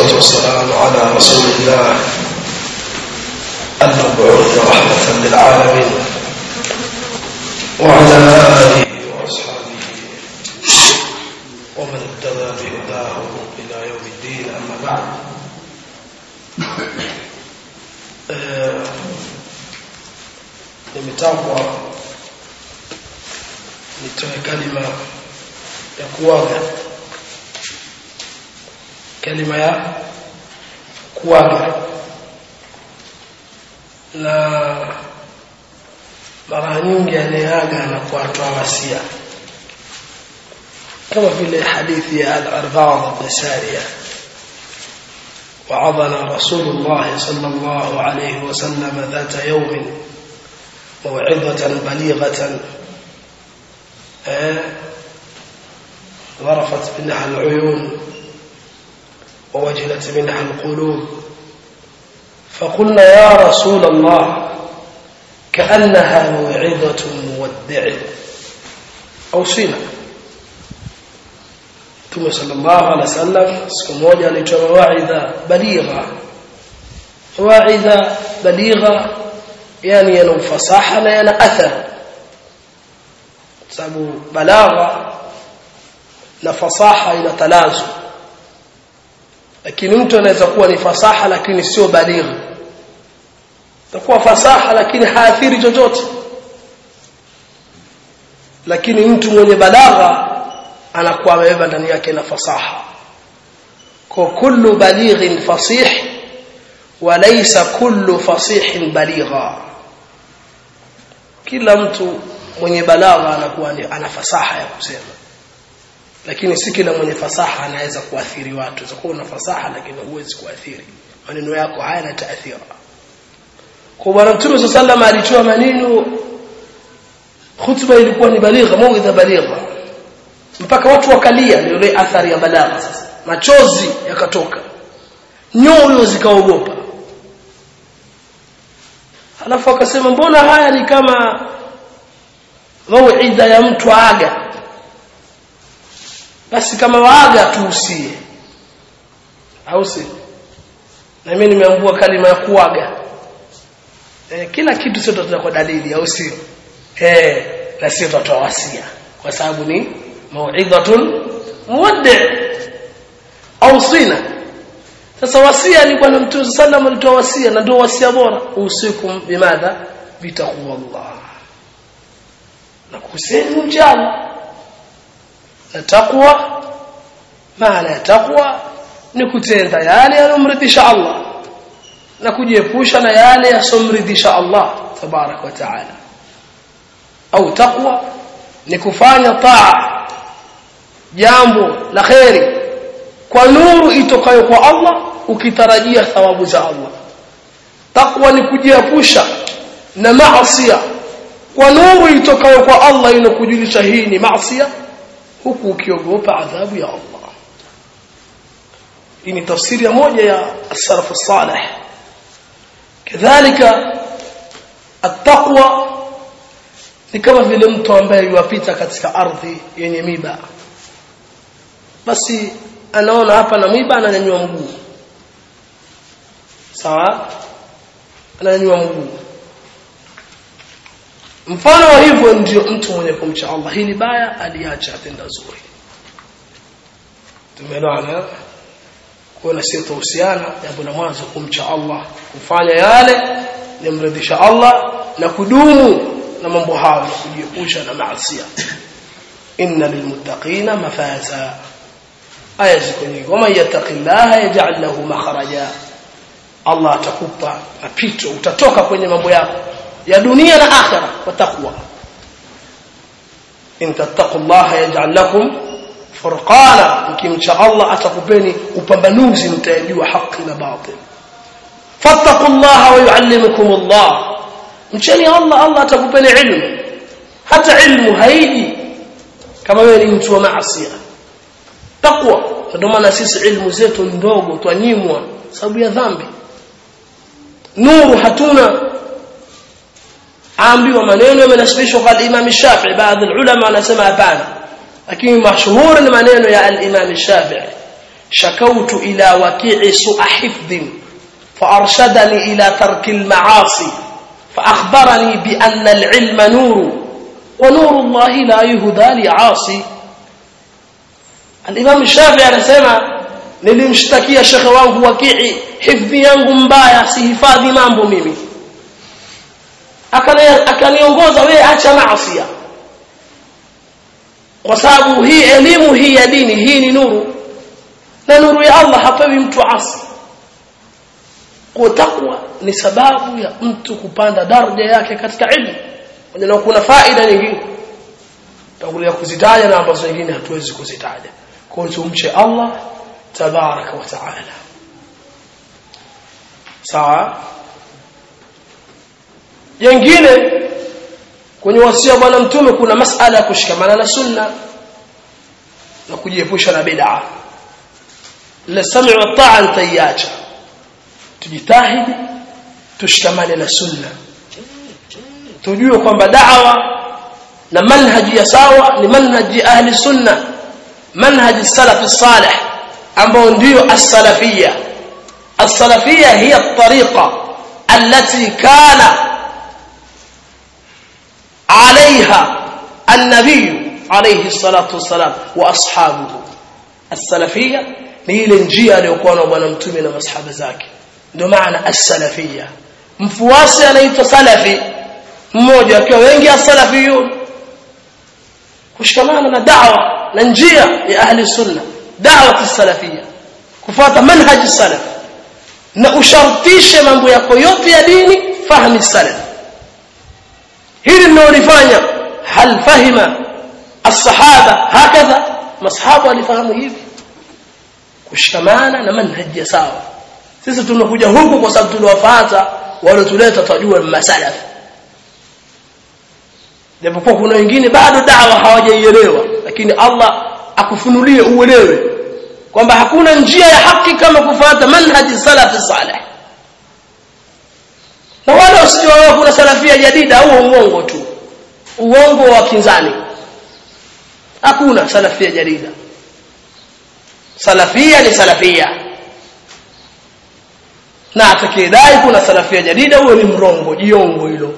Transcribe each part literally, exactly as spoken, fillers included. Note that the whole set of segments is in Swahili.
والصلاة والسلام على رسول الله المبعوث رحمة للعالمين وعلى آله وأصحابه ومن اهتدى بهداه إلى يوم الدين. أما بعد، nimetaka nitoe kalima ya kuaga kalima ya kuaga na mara nyingi anayeaga na kuatoa wasia, kama vile hadithi ya al-Arbad ibn Sariya: وعظنا رسول الله صلى الله عليه وسلم ذات يوم موعظة بليغة ظرفت منها العيون ووجلت منها القلوب، فقلنا يا رسول الله كأنها موعظة مودع أوصينا. ثم صلى الله عليه وسلم siku moja alitoa mawaidha baligha. Mawaidha baligha yani yana ufasaha na yana athar, sababu balagha na fasaha ina talazu, lakini mtu anaweza kuwa ni fasaha lakini sio baligha, takuwa fasaha lakini haathiri chochote. Lakini mtu mwenye balagha anakuwa amebeba ndani yake na fasaha. Kwa kullu balighin fasih wa laysa kullu fasihin baligha, kila mtu mwenye balagha anakuwa ana fasaha ya kusema, lakini si kila mwenye fasaha anaweza kuathiri watu. Unakuwa una fasaha lakini huwezi kuathiri, maneno yako hayana taathira. Kwa Bwana Mtume sallallahu alayhi wasallam alitoa maneno, khutba ilikuwa ni baligha, mauidha baligha, mpaka watu wakalia. Ndio ile athari ya balagha. Sasa machozi yakatoka, nyoyo zikaogopa. Alafu akasema, mbona haya ni kama mauidha ya mtu aga? Basi kama waaga tuusie, au si? Na mimi nimeambua kalima ya kuaga. E, kila kitu sio tutakuwa dalili, au si? Eh, na sio tutatoa wasia, kwa sababu ni mauidhatun muwaddi' au sina. Sasa wasia ni Bwana Mtume sallallahu alitoa wasia, na ndio wasia bora: usikum bimadha bitaqwallah, na kusema mjana. Na taqwa, maana ya taqwa ni kutenda yale yanayomridhisha Allah na kujiepusha na yale yasomridhisha Allah tabarak wa taala. Au taqwa ni kufanya taa, jambo la khairi kwa nuru itokayo kwa Allah, ukitarajia thawabu za Allah. Taqwa ni kujiepusha na maasi kwa nuru itokayo kwa Allah inokujulisha hii ni maasi, huku ukiogopa adhabu ya Allah. Hii ni tafsiri ya moja ya as-salaf as-salih. Kadhalika at-taqwa ni kama vile mtu ambaye yuwapita katika ardhi yenye miba, basi anaona hapa na miba, ananyanyua mguu. Sawa, ananyanyua mguu. Mfano wa hivyo ndio mtu mwenye kumcha Allah. Hili baya aliacha, atenda zuri. Tumeelewana? Kuna sio tuhusiana, jambo la mwanzo kumcha Allah, kufanya yale yamridhisha Allah na kudumu na mambo hayo, kujiepusha na maasi. Inna lilmuttaqina mafaza, aya ziko nyingi. Wama yattaqillaha yaj'al lahu makhraja, Allah atakupa mapito, utatoka kwenye mambo yako ya dunia na akhera kwa takwa. In tattaqullaha yaj'al lakum furqana, mkimcha Allah atakupeni upambanuzi, mtajua haki na batil. Fattaqullaha wa yuallimukumullah, mcheni Allah, Allah atakupeni ilmu. Hata ilmu haiji kama wewe ni mtu wa maasi. Takwa, ndio maana sisi ilmu zetu ndogo twanyimwa sababu ya dhambi. Nuru hatuna. Ambiwa maneno yamenasibishwa kwa Imam Shafi'i, baadhi ya ulama wanasema hapana, lakini mashuhuri ni maneno ya al-Imam Shafi'i: شكوت إلى وكيع سوء حفظ فأرشدني إلى ترك المعاصي فأخبرني بأن العلم نور ونور الله لا يهدى لعاصي. الإمام الشافعي anasema nilimshtakia shekhe wangu Wakii hifdhi yangu mbaya, sihifadhi mambo mimi, akaniongoza wewe acha maasi, kwa sababu hii elimu hii ya dini hii ni nuru, na nuru ya Allah hapewi mtu asi. Kwa takwa ni sababu ya mtu kupanda daraja yake katika ilmu, na kuna faida nyingine tutakuja kuzitaja na ambazo nyingine hatuwezi kuzitaja. Kwa tumche Allah tabaraka wa taala. Sawa. Jingine kwenye wasia bwana mtume kuna masala ya kushikamana na sunna na kujiepusha na bid'a. La sam'u wa ta'a tayacha, tujitahidi tushikamane na sunna, tujue kwamba da'wa na manhaji ya sawa ni manhaji ahli sunna, manhaji salaf salih ambao ndio as-salafiyya. As-salafiyya hiya at-tariqa allati kana عليها النبي عليه الصلاة والسلام وأصحابه. السلفية ni ile njia aliyokuwa na bwana mtume na masahaba zake, ndio maana as-salafiyya. Mfuasi anaitwa salafi mmoja, akiwa wengi as-salafiyun. Kushikamana na da'wa na njia ya ahli sunna, da'wa as-salafiyya, kufuata manhaji salaf, na ushartishe mambo yako yote ya dini fahamu salaf. hili linalofanya hal fahima as-sahaba hakadha, masahaba walifahamu hivi, kushikamana na manhaji sawa. Sisi tunakuja huku kwa sababu tuliwafuata wale tuleta tajua masalaf, japokuwa kuna wengine bado da'wa hawajaielewa, lakini Allah akufunulie uelewe kwamba hakuna njia ya haki kama kufuata manhaji salaf salih. Na wala usijua kuna salafia jadida au uongo tu, uongo wa kinzani. Hakuna salafia jadida. Salafia ni salafia, na atakidai kuna salafia jadida huyo ni mrongo, jiongo hilo.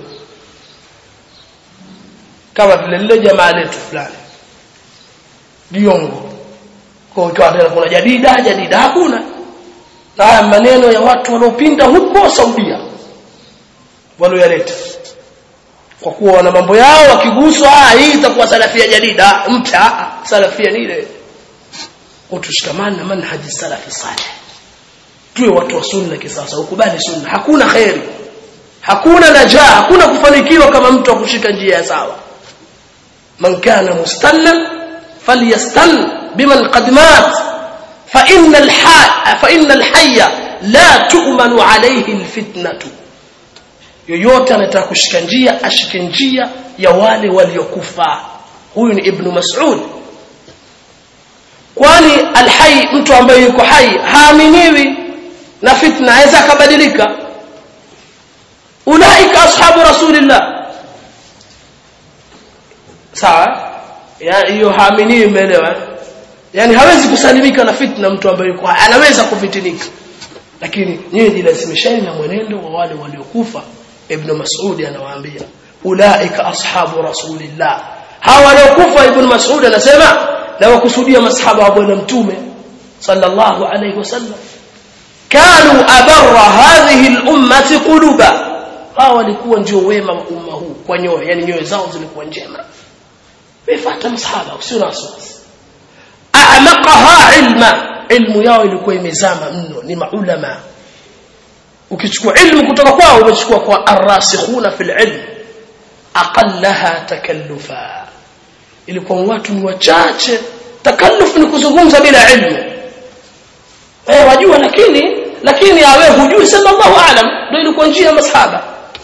Kama vile lile jamaa letu fulani jiongo, kwa hiyo kuna jadida jadida hakuna. Na maneno ya watu waliopinda huko Saudia walioyaleta, kwa kuwa wana mambo yao, wakiguswa hii itakuwa salafia jadida mpya. Salafia ni ile utushikamana na manhaji salafi salih, tuwe watu wa sunna kisasa, ukubali sunna. Hakuna khairi, hakuna najaa, hakuna kufanikiwa kama mtu akushika njia ya sawa. Man kana mustannan falyastan biman qad mat fa inna al-hayya fa inna al-hayya la tu'manu alayhi al-fitnatu. Yoyote anataka kushika njia ashike njia ya wale waliokufa. Huyu ni Ibn Mas'ud. Kwani al-hayy, mtu ambaye yuko hai haaminiwi na fitna, aweza kubadilika. Ulaika ashabu rasulillah. Sawa? Ya hiyo haaminiwi, umeelewa? Yani hawezi kusalimika na fitna mtu ambaye yuko hai, anaweza kufitinika. Lakini nyinyi jilazimisheni na mwenendo wa wale waliokufa. Ibn Mas'ud anawaambia ulaika ashabu rasulillah, hawa waliokufa. Ibn Mas'ud anasema na wakusudia masahaba wa bwana mtume sallallahu alayhi wasallam, kanu abarra hadhihi al-ummati quluba, hawa walikuwa ndio wema wa umma huu kwa nyoyo, yani nyoyo zao zilikuwa njema. Wefuata masahaba usio na wasiwasi. A'maqaha ilma, ilmu yao ilikuwa imezama mno, ni maulama. Ukichukua ilmu kutoka kwao umechukua kwa arrasikhuna fil ilm, aqallaha takallufa, ilikuwa watu ni wachache. Takalluf ni kuzungumza bila ilmu. Eh, wajua lakini lakini awe hujui, sallallahu aalam, ndio ilikuwa njia ya masahaba.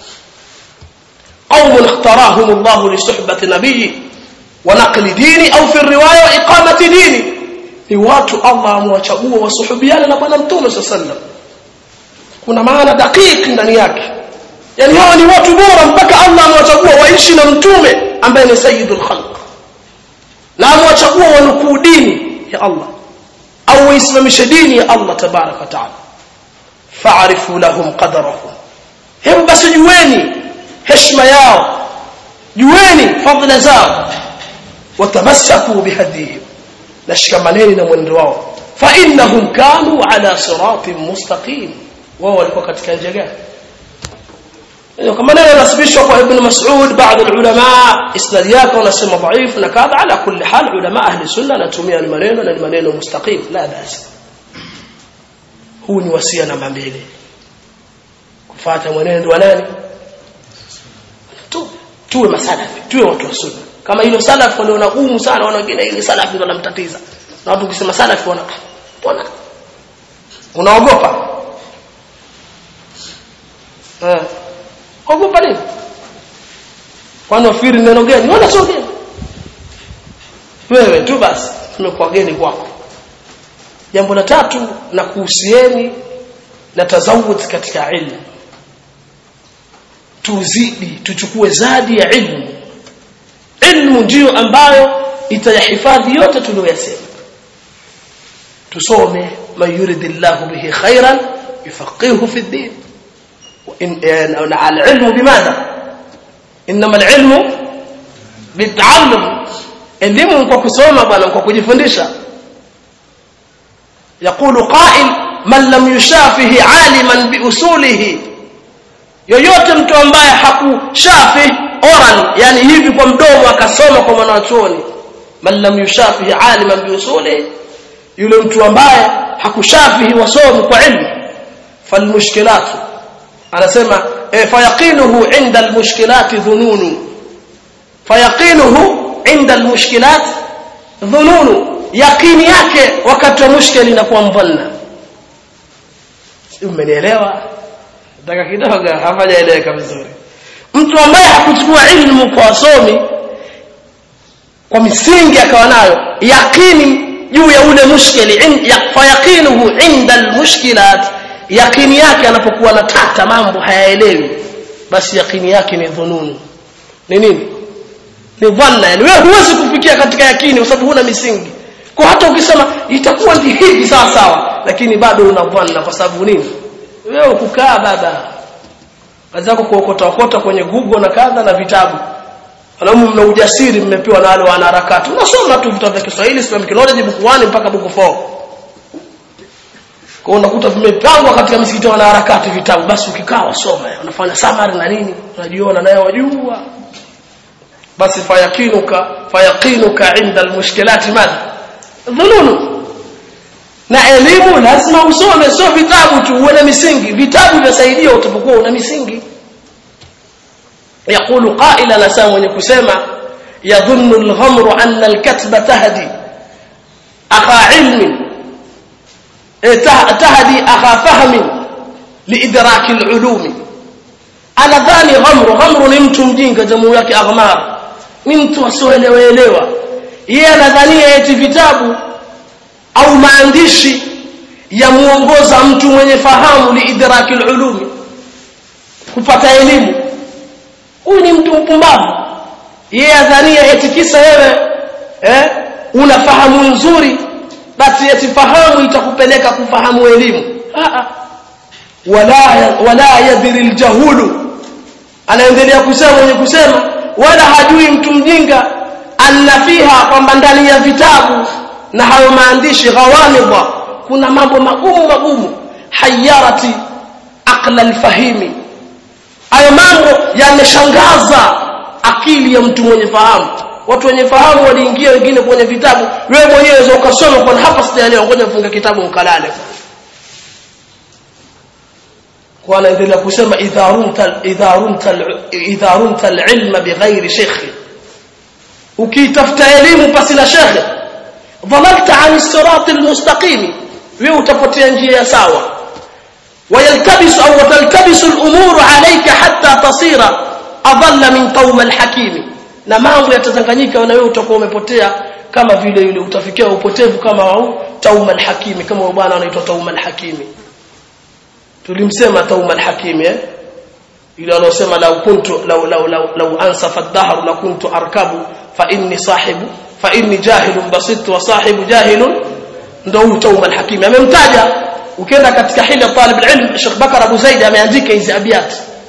qaumun ikhtarahum Allah li suhbati nabiyyi wa naqli dini au fi riwaya wa iqamati dini, ni watu Allah amewachagua wasuhubiana na bwana mtume sallallahu alaihi wasallam. Kuna maana dakiki ndani yake, yani hao ni watu bora mpaka Allah amewachagua waishi na mtume ambaye ni sayyidul khalq, na amewachagua wanukuu dini ya Allah, au au islamishe dini ya Allah tabarak wa taala fa'arifu lahum qadarahum hebu basi jueni heshima yao jueni fadhila zao watamassaku bihadihim nashikamaneni na mwendo wao fa innahum kanu ala siratin mustaqim wao walikuwa katika njia gani kama neno nasibishwa kwa ibn Mas'ud baadhi ya ulama isnad yake wanasema dhaifu na kadha ala kulli hal ulama ahli sunna natumia ni maneno na ni maneno mustaqim la basi huu ni wasia namba mbili kufuata mwenendo wa nani tu tuwe masalafi tuwe watu wa sunna kama hilo salafi wale wanagumu sana wana wengine ile salafi ndio wanamtatiza na watu ukisema salafi wana wana unaogopa eh ogopa nini kwani wafiri neno gani wala sio gani wewe tu basi tumekuwa geni kwako jambo la tatu na kuhusieni na tazawud katika ilmu tuzidi tuchukue zadi ya ilmu ilmu ndio ambayo itayahifadhi yote tuliyosema tusome man yuridillahu bihi khairan yufaqihu fi din وإن العلم بماذا إنما العلم بالتعلم elimu kwa kusoma bwana kwa kujifundisha يقول قائل من لم يشافه عالما بأصوله yoyote mtu ambaye hakushafi oral yani hivi kwa mdomo akasoma kwa mwanachuoni man lam yushafihi aliman biusulihi yule mtu ambaye hakushafihi wasomi kwa ilmu falmushkilatu anasema fayaqinuhu inda almushkilati dhununu fayaqinuhu inda almushkilat dhununu yaqini yake wakati wa mushkili inakuwa mdhanna umenielewa nataka kidogo hafajaeleweka vizuri mtu ambaye hakuchukua ilmu kwa wasomi kwa misingi akawa nayo yaqini juu ya ule mushkili fayaqinuhu inda almushkilat yaqini yake anapokuwa na tata mambo hayaelewi basi yaqini yake ni dhununu ni nini ni dhanna yani wewe huwezi kufikia katika yakini kwa sababu huna misingi kwa hata ukisema itakuwa ndi hivi sawa sawa lakini bado una dhanna kwa sababu nini wewe kukaa baba kazi yako kuokota okota kwenye Google na kadha na vitabu alamu mna ujasiri mmepewa na wale wana harakati unasoma tu vitabu vya Kiswahili Islamic knowledge buku one mpaka buku four kwa unakuta vimepangwa katika misikiti wana harakati vitabu basi ukikaa wasoma unafanya summary na nini unajiona naye wajua basi fayaqinuka fayaqinuka inda almushkilati madha dhununu na elimu lazima usome sio vitabu tu uwe na misingi vitabu vinasaidia utapokuwa una misingi يقول قائلا لسان mwenye kusema yadhunnu al-ghamru anna al-katba tahdi akha ilmi tahdi akha fahmi liidrak al-ulum anadhani ghamru ghamru ni mtu mjinga jamu yake aghmar ni mtu asioelewa yeye anadhania eti vitabu au maandishi ya muongoza mtu mwenye fahamu liidrak al-ulum kupata elimu huyu ni mtu mpumbavu yeye adhania eti kisa wewe eh unafahamu nzuri basi eti fahamu itakupeleka kufahamu elimu a a wala wala yadri aljahulu anaendelea kusema mwenye kusema wala hajui mtu mjinga anna fiha kwamba ndani ya vitabu na hayo maandishi ghawamidha kuna mambo magumu magumu hayarati aqla alfahimi hayo mambo yameshangaza akili ya mtu mwenye fahamu watu wenye fahamu waliingia wengine kwenye vitabu wewe mwenyewe unaweza ukasoma kwa hapa sijaelewa ngoja mfunge kitabu mkalale kwa anaendelea kusema idharunta idharunta idharunta alilma bighairi sheikh ukitafuta elimu pasi na sheikh dhalalta an sirat almustaqim wewe utapotea njia ya sawa ويلتبس أو تلتبس الأمور عليك حتى تصير أضل من قوم الحكيم na mambo yatazanganyika na wewe utakuwa umepotea kama vile yule utafikia upotevu kama wao Tauma al-Hakim kama bwana anaitwa Tauma al-Hakim tulimsema Tauma al-Hakim eh yule aliyosema la kuntu law law law ansafa ad-dahr la kuntu arkabu fa inni sahibu fa inni jahilun basit wa sahibu jahilun ndio huyu Tawma al-Hakim amemtaja. Ukienda katika hila talib al-ilm Sheikh Bakar Abu Zaid ameandika hizi abiyat,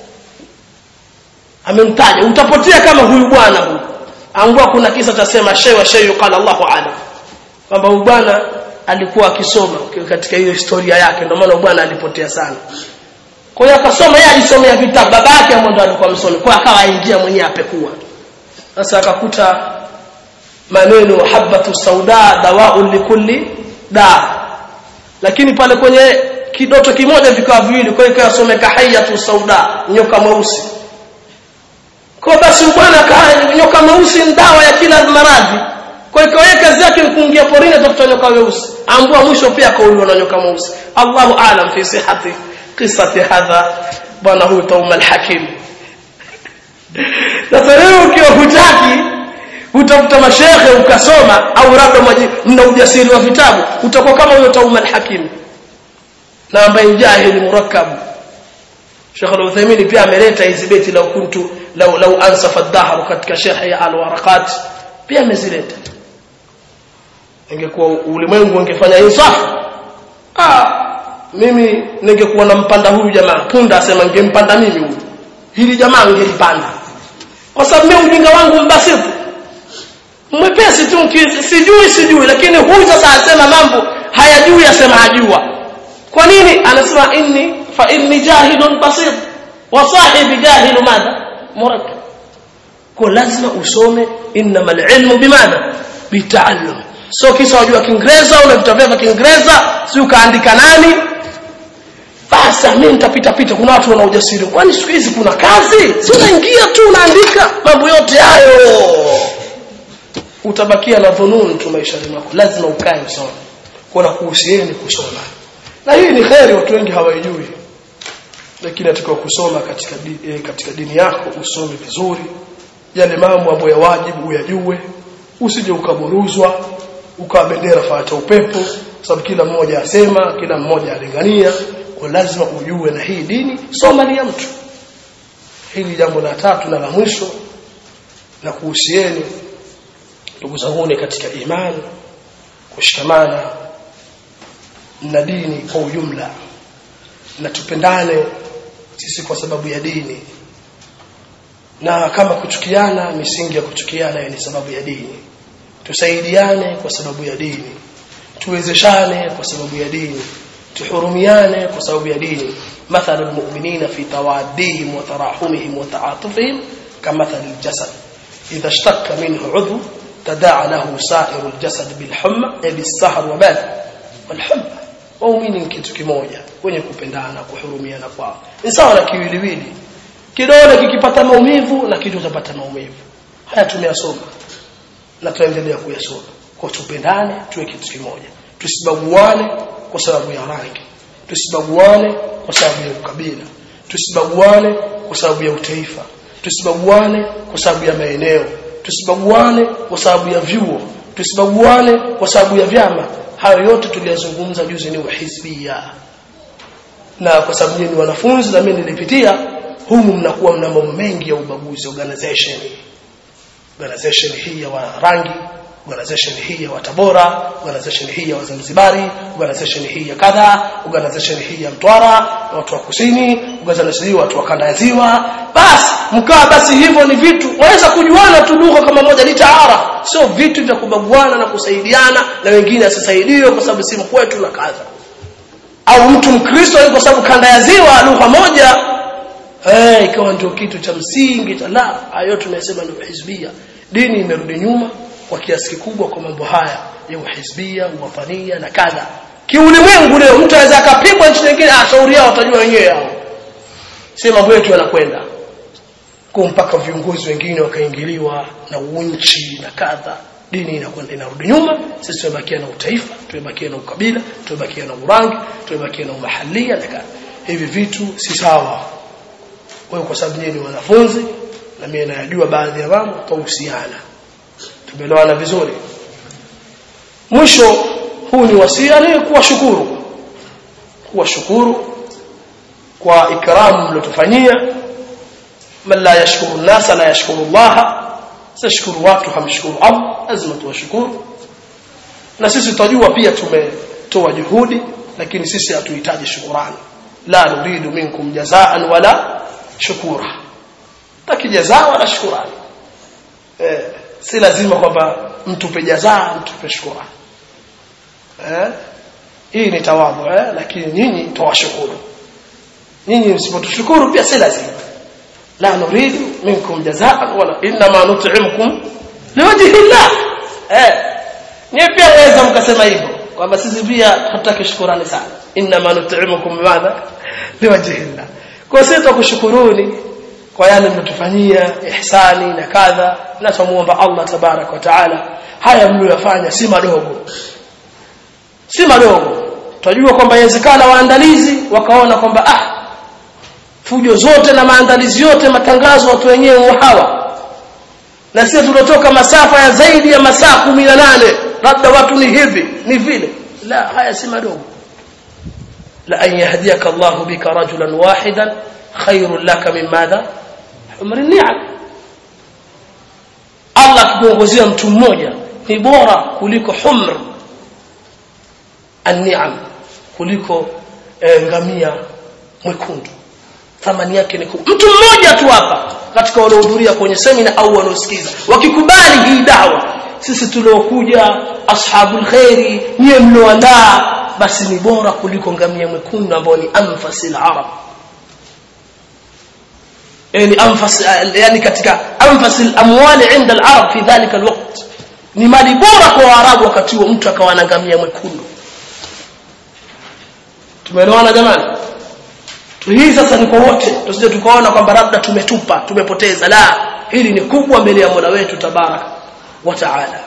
amemtaja. Utapotea kama huyu bwana huyu. Angua kuna kisa tasema shay wa shay qala Allahu a'lam, kwamba huyu bwana alikuwa akisoma katika hiyo historia yake, ndio maana bwana alipotea sana. Kwa hiyo akasoma, yeye alisomea vitabu, babake ambaye ndo alikuwa msomi, kwa akawa aingia mwenyewe apekua. Sasa akakuta maneno habatu sauda dawa'un likulli da, lakini pale kwenye kidoto kimoja vikawa viwili, kwa hiyo kasomeka hayatu sauda, nyoka mweusi. Kwa basi bwana kaa nyoka mweusi ndawa ya kila maradhi. Kwa hiyo yeye kazi yake ni kuingia porini atafuta nyoka mweusi, ambua mwisho pia kauliwa na nyoka mweusi. Allahu a'lam fi sihhati qissati hadha bwana huyu Tawma al-Hakim. Sasa leo ukiwa hutaki utafuta mashehe ukasoma, au labda mna ujasiri wa vitabu, utakuwa kama huyo Tawma al-Hakim na ambaye jahili murakkab. Sheikh Al-Uthaymeen pia ameleta hizi beti la kuntu law law ansafa ad-dahr katika Sheikh ya al-Waraqat, pia amezileta. Ingekuwa ulimwengu ungefanya insafu, ah mimi ningekuwa nampanda huyu jamaa punda, asema ningempanda mimi huyu, hili jamaa ngelipanda, kwa sababu mimi ujinga wangu mbasifu mwepesi tu, sijui sijui, lakini huyu sasa asema mambo hayajui, asema ajua. Kwa nini? Anasema inni fa inni jahilun basir wa sahibi jahilu madha murakkab. Kwa lazima usome, innamal ilmu bimadha bita'allum. So kisa wajua Kiingereza au vitabu vya Kiingereza si ukaandika nani, basi mimi nitapita pita. Kuna watu wana ujasiri, kwani siku hizi kuna kazi, si unaingia tu unaandika mambo yote hayo, utabakia na dhunun tu maisha yako. Lazima ukae usome, kuna kuhusieni kusoma, na hii ni khairi, watu wengi hawajui. Lakini atakao kusoma katika dini, eh, katika dini yako usome vizuri, yale mambo ambayo ya wajibu uyajue, usije ukaburuzwa ukawa bendera fuata upepo, sababu kila mmoja asema, kila mmoja alingania. Kwa lazima ujue na hii dini soma ni ya mtu. Hili jambo la tatu na la mwisho na kuhusieni ndugu zangu katika imani, kushikamana na dini kwa ujumla, na tupendane sisi kwa sababu ya dini, na kama kuchukiana, misingi ya kuchukiana ni sababu ya dini. Tusaidiane kwa sababu ya dini, tuwezeshane kwa sababu ya dini, tuhurumiane kwa sababu ya dini. Mathalul mu'minina fi tawaddihim wa tarahumihim wa ta'atufihim kamathalil jasad idha ishtaka minhu 'udhu tadaa lahu sa'irul jasad bil humma bis sahr wa bad wal humma. Waumini kitu kimoja, wenye kupendana, kuhurumiana kwao ni sawa na kiwiliwili. Kidole kikipata maumivu na kitu utapata maumivu. Haya tumeyasoma na tuendelea kuyasoma. Kwa tupendane, tuwe kitu kimoja, tusibaguane kwa sababu ya rangi, tusibaguane kwa sababu ya ukabila, tusibaguane kwa sababu ya utaifa, tusibaguane kwa sababu ya maeneo, tusibaguane kwa sababu ya vyuo, tusibaguane kwa sababu ya vyama. Hayo yote tuliyazungumza juzi ni uhizbia. Na kwa sababu ni wanafunzi na mimi nilipitia humu, mnakuwa mna mambo mengi ya ubaguzi. Organization organization hii ya rangi, organization hii ya Tabora, organization hii ya Zanzibari, organization hii ya kadha, organization hii ya Mtwara, watu wa kusini, organization hii watu wa kanda ya ziwa. Basi mkaa basi hivyo ni vitu waweza kujuana tu lugha kama moja, ni taara, sio vitu vya kubaguana na kusaidiana na wengine asisaidiwe kwa sababu si mkwetu na kadha. Au mtu Mkristo kwa sababu kanda ya ziwa lugha moja, eh ikawa ndio kitu cha msingi cha la. Hayo tunasema ni uhizbia. Dini imerudi nyuma kwa kiasi kikubwa kwa mambo haya ya uhizbia, uwafania na kadha. Kiulimwengu leo mtu anaweza akapigwa nchi nyingine, ah shauri yao watajua wenyewe hao, sema mambo yetu yanakwenda kwa mpaka viongozi wengine wakaingiliwa na unchi na kadha. Dini inakwenda inarudi nyuma. Sisi tumebakia na utaifa, tumebakia na ukabila, tumebakia na urangi, tumebakia na umahalia na kadha. Hivi vitu si sawa. Kwa hiyo kwa sababu nyinyi ni wanafunzi na mimi najua baadhi ya mambo, tuhusiana, tumeelewana vizuri. Mwisho huu ni wasia ni kuwashukuru, kuwashukuru kwa ikramu mlotufanyia. Man la yashkuru an-nasa la yashkuru Allah. Sashkuru watu hamshukuru Allah, lazima tuwashukuru. na sisi tutajua pia tumetoa juhudi, lakini sisi hatuhitaji shukrani. La nuridu minkum jazaan wala shukura, taki jazaa wala shukrani. eh si lazima kwamba mtupe jazaa mtupe shukrani. eh hii ni tawadhu, eh lakini nyinyi tawashukuru. nyinyi msipotushukuru pia si lazima. la nuridu minkum jazaan wala inma nut'imukum liwajhi Allah. eh nyinyi pia waweza mkasema hivyo kwamba sisi pia hatutaki shukrani sana. inma nut'imukum madha liwajhi Allah. Kwa sisi tukushukuruni kwa yale mnatufanyia ihsani na kadha, na tumuomba Allah tabarak wa taala haya mliyofanya si madogo, si madogo. Tunajua kwamba inawezekana waandalizi wakaona kwamba ah fujo zote na maandalizi yote matangazo watu wenyewe hawa, na sisi tunatoka masafa ya zaidi ya masaa kumi na nane, labda watu ni hivi ni vile. La, haya si madogo. la an yahdiyaka Allahu bika rajulan wahidan khairun laka min madha umri ni'am. Allah kuongozea mtu mmoja ni bora kuliko humr an-ni'am, kuliko eh, ngamia mwekundu. Thamani yake ni kubwa. Mtu mmoja tu hapa katika waliohudhuria kwenye semina au wanaosikiza wakikubali hii dawa, sisi tuliokuja ashabul khairi nyie mlioandaa, basi ni bora kuliko ngamia mwekundu ambao ni anfasil arab. yani anfas yani katika anfasil amwali inda al-arab fi dhalika al-waqt, ni mali bora kwa Waarabu wakati huo mtu akawa na ngamia mwekundu. Tumeelewana jamani? Hii sasa ni kwa wote, tusije tukaona kwamba labda tumetupa tumepoteza. La, hili ni kubwa mbele ya Mola wetu tabaraka wa taala.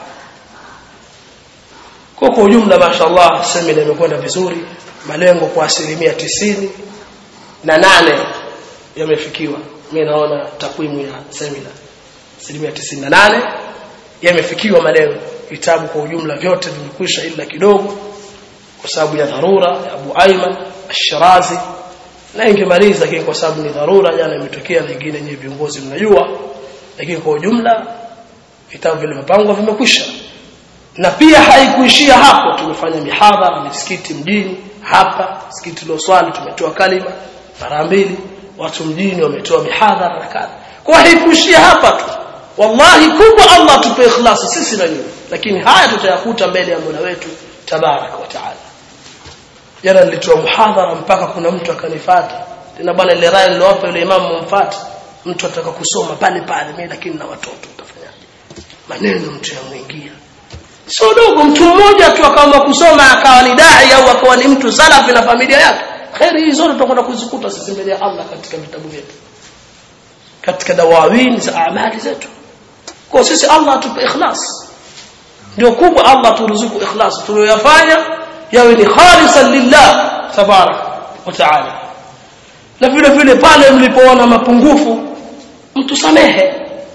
Kwa kwa ujumla mashaallah semina imekwenda vizuri, malengo kwa asilimia tisini na nane yamefikiwa. Mimi naona takwimu ya semina asilimia tisini na nane yamefikiwa malengo. Vitabu kwa ujumla vyote vimekwisha ila kidogo kwa sababu ya dharura ya Abu Ayman Ash-Shirazi, na ingemaliza lakini kwa sababu ni dharura jana imetokea, nyingine nyinyi viongozi mnajua, lakini kwa ujumla vitabu vilivyopangwa vimekwisha. Na pia haikuishia hapo, tumefanya mihadhara misikiti mjini hapa, msikiti Loswali tumetoa kalima mara mbili, watu mjini wametoa mihadhara na kadha. Kwa haikuishia hapa tu. Wallahi kubwa Allah tupe ikhlasi sisi na nyinyi, lakini haya tutayakuta mbele ya Mola wetu tabaraka wa taala. Jana nilitoa muhadhara mpaka kuna mtu akanifuata. Tena bwana ile rai nilowapa yule imamu mumfuate, mtu ataka kusoma pale pale, mimi lakini na watoto utafanyaje? Maneno mtu yamuingia. Sio dogo, mtu mmoja tu akaamua kusoma akawa ni dai au akawa ni mtu salafi na familia yake. Khairi hizo zote tutakwenda kuzikuta sisi mbele ya Allah katika vitabu vyetu, katika dawawin za amali zetu. Kwa sisi Allah atupe ikhlas. Ndio kubwa Allah turuzuku ikhlas, tuliyofanya yawe ni khalisan lillah tabarak wa taala. Na vile vile pale mlipoona mapungufu mtusamehe.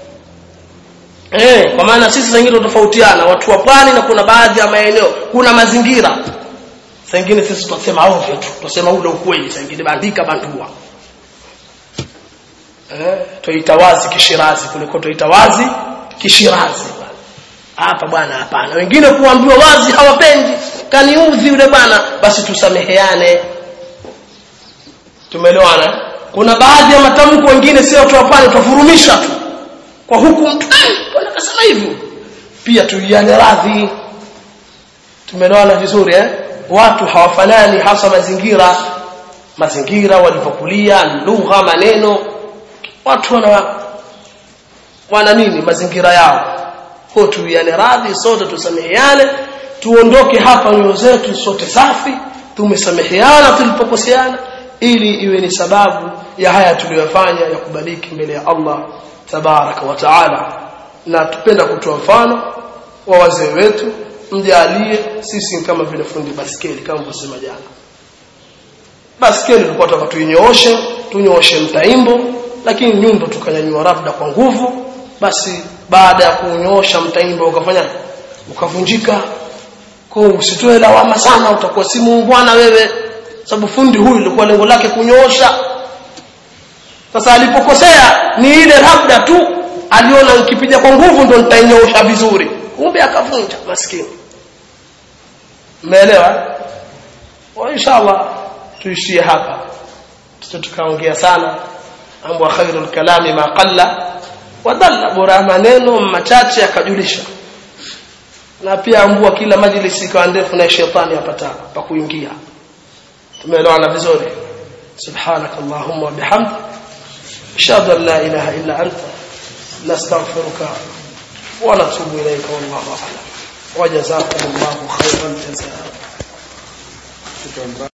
Eh, kwa maana sisi wengine tofautiana, watu wa pwani na kuna baadhi ya maeneo, kuna mazingira. Sengine sisi tutasema ovyo tu, tutasema ule ukweli, sengine bandika bandua. Eh, tuitawazi kishirazi kuliko tuitawazi kishirazi. Hapa bwana hapana. Wengine kuambiwa wazi hawapendi, kaniudhi yule bwana, basi tusameheane. Tumeelewana? Kuna baadhi ya matamko wengine sio watu hapana tufurumisha tu. Kwa huku mtu bwana kasema hivyo. Pia tuiane radhi. Tumeelewana vizuri eh? Watu hawafanani, hasa mazingira. Mazingira walipokulia, lugha, maneno. Watu wana wana nini mazingira yao. Kwa tuiane radhi, sote tusameheane, tuondoke hapa nyoyo zetu sote safi, tumesameheana tulipokoseana, ili iwe ni sababu ya haya tuliyofanya ya kubaliki mbele ya Allah tabaraka wa taala. Na tupenda kutoa mfano wa wazee wetu, mjalie sisi kama vile fundi baskeli kama msema jana. Baskeli tulikuwa tunataka tuinyooshe, tunyooshe mtaimbo, lakini nyundo tukanyanyua labda kwa nguvu, basi baada ya kunyoosha mtaimbo ukafanya ukavunjika. Kwa usitoe lawama sana, utakuwa si muungwana wewe, sababu fundi huyu alikuwa lengo lake kunyoosha. Sasa alipokosea ni ile labda tu aliona ukipiga kwa nguvu ndio nitainyoosha vizuri, kumbe akavunja maskini. umeelewa wa inshallah tuishie hapa tutakaongea sana ambapo khairul kalami ma qalla wa dalla bora maneno machache yakajulisha na pia ambua kila majlisi kwa ndefu na shetani apata pa kuingia tumeelewana vizuri subhanakallahumma wa bihamdika ashhadu an la ilaha illa anta nastaghfiruka wa natubu ilayka wallahu a'lam wa jazakumullahu khairan jazaa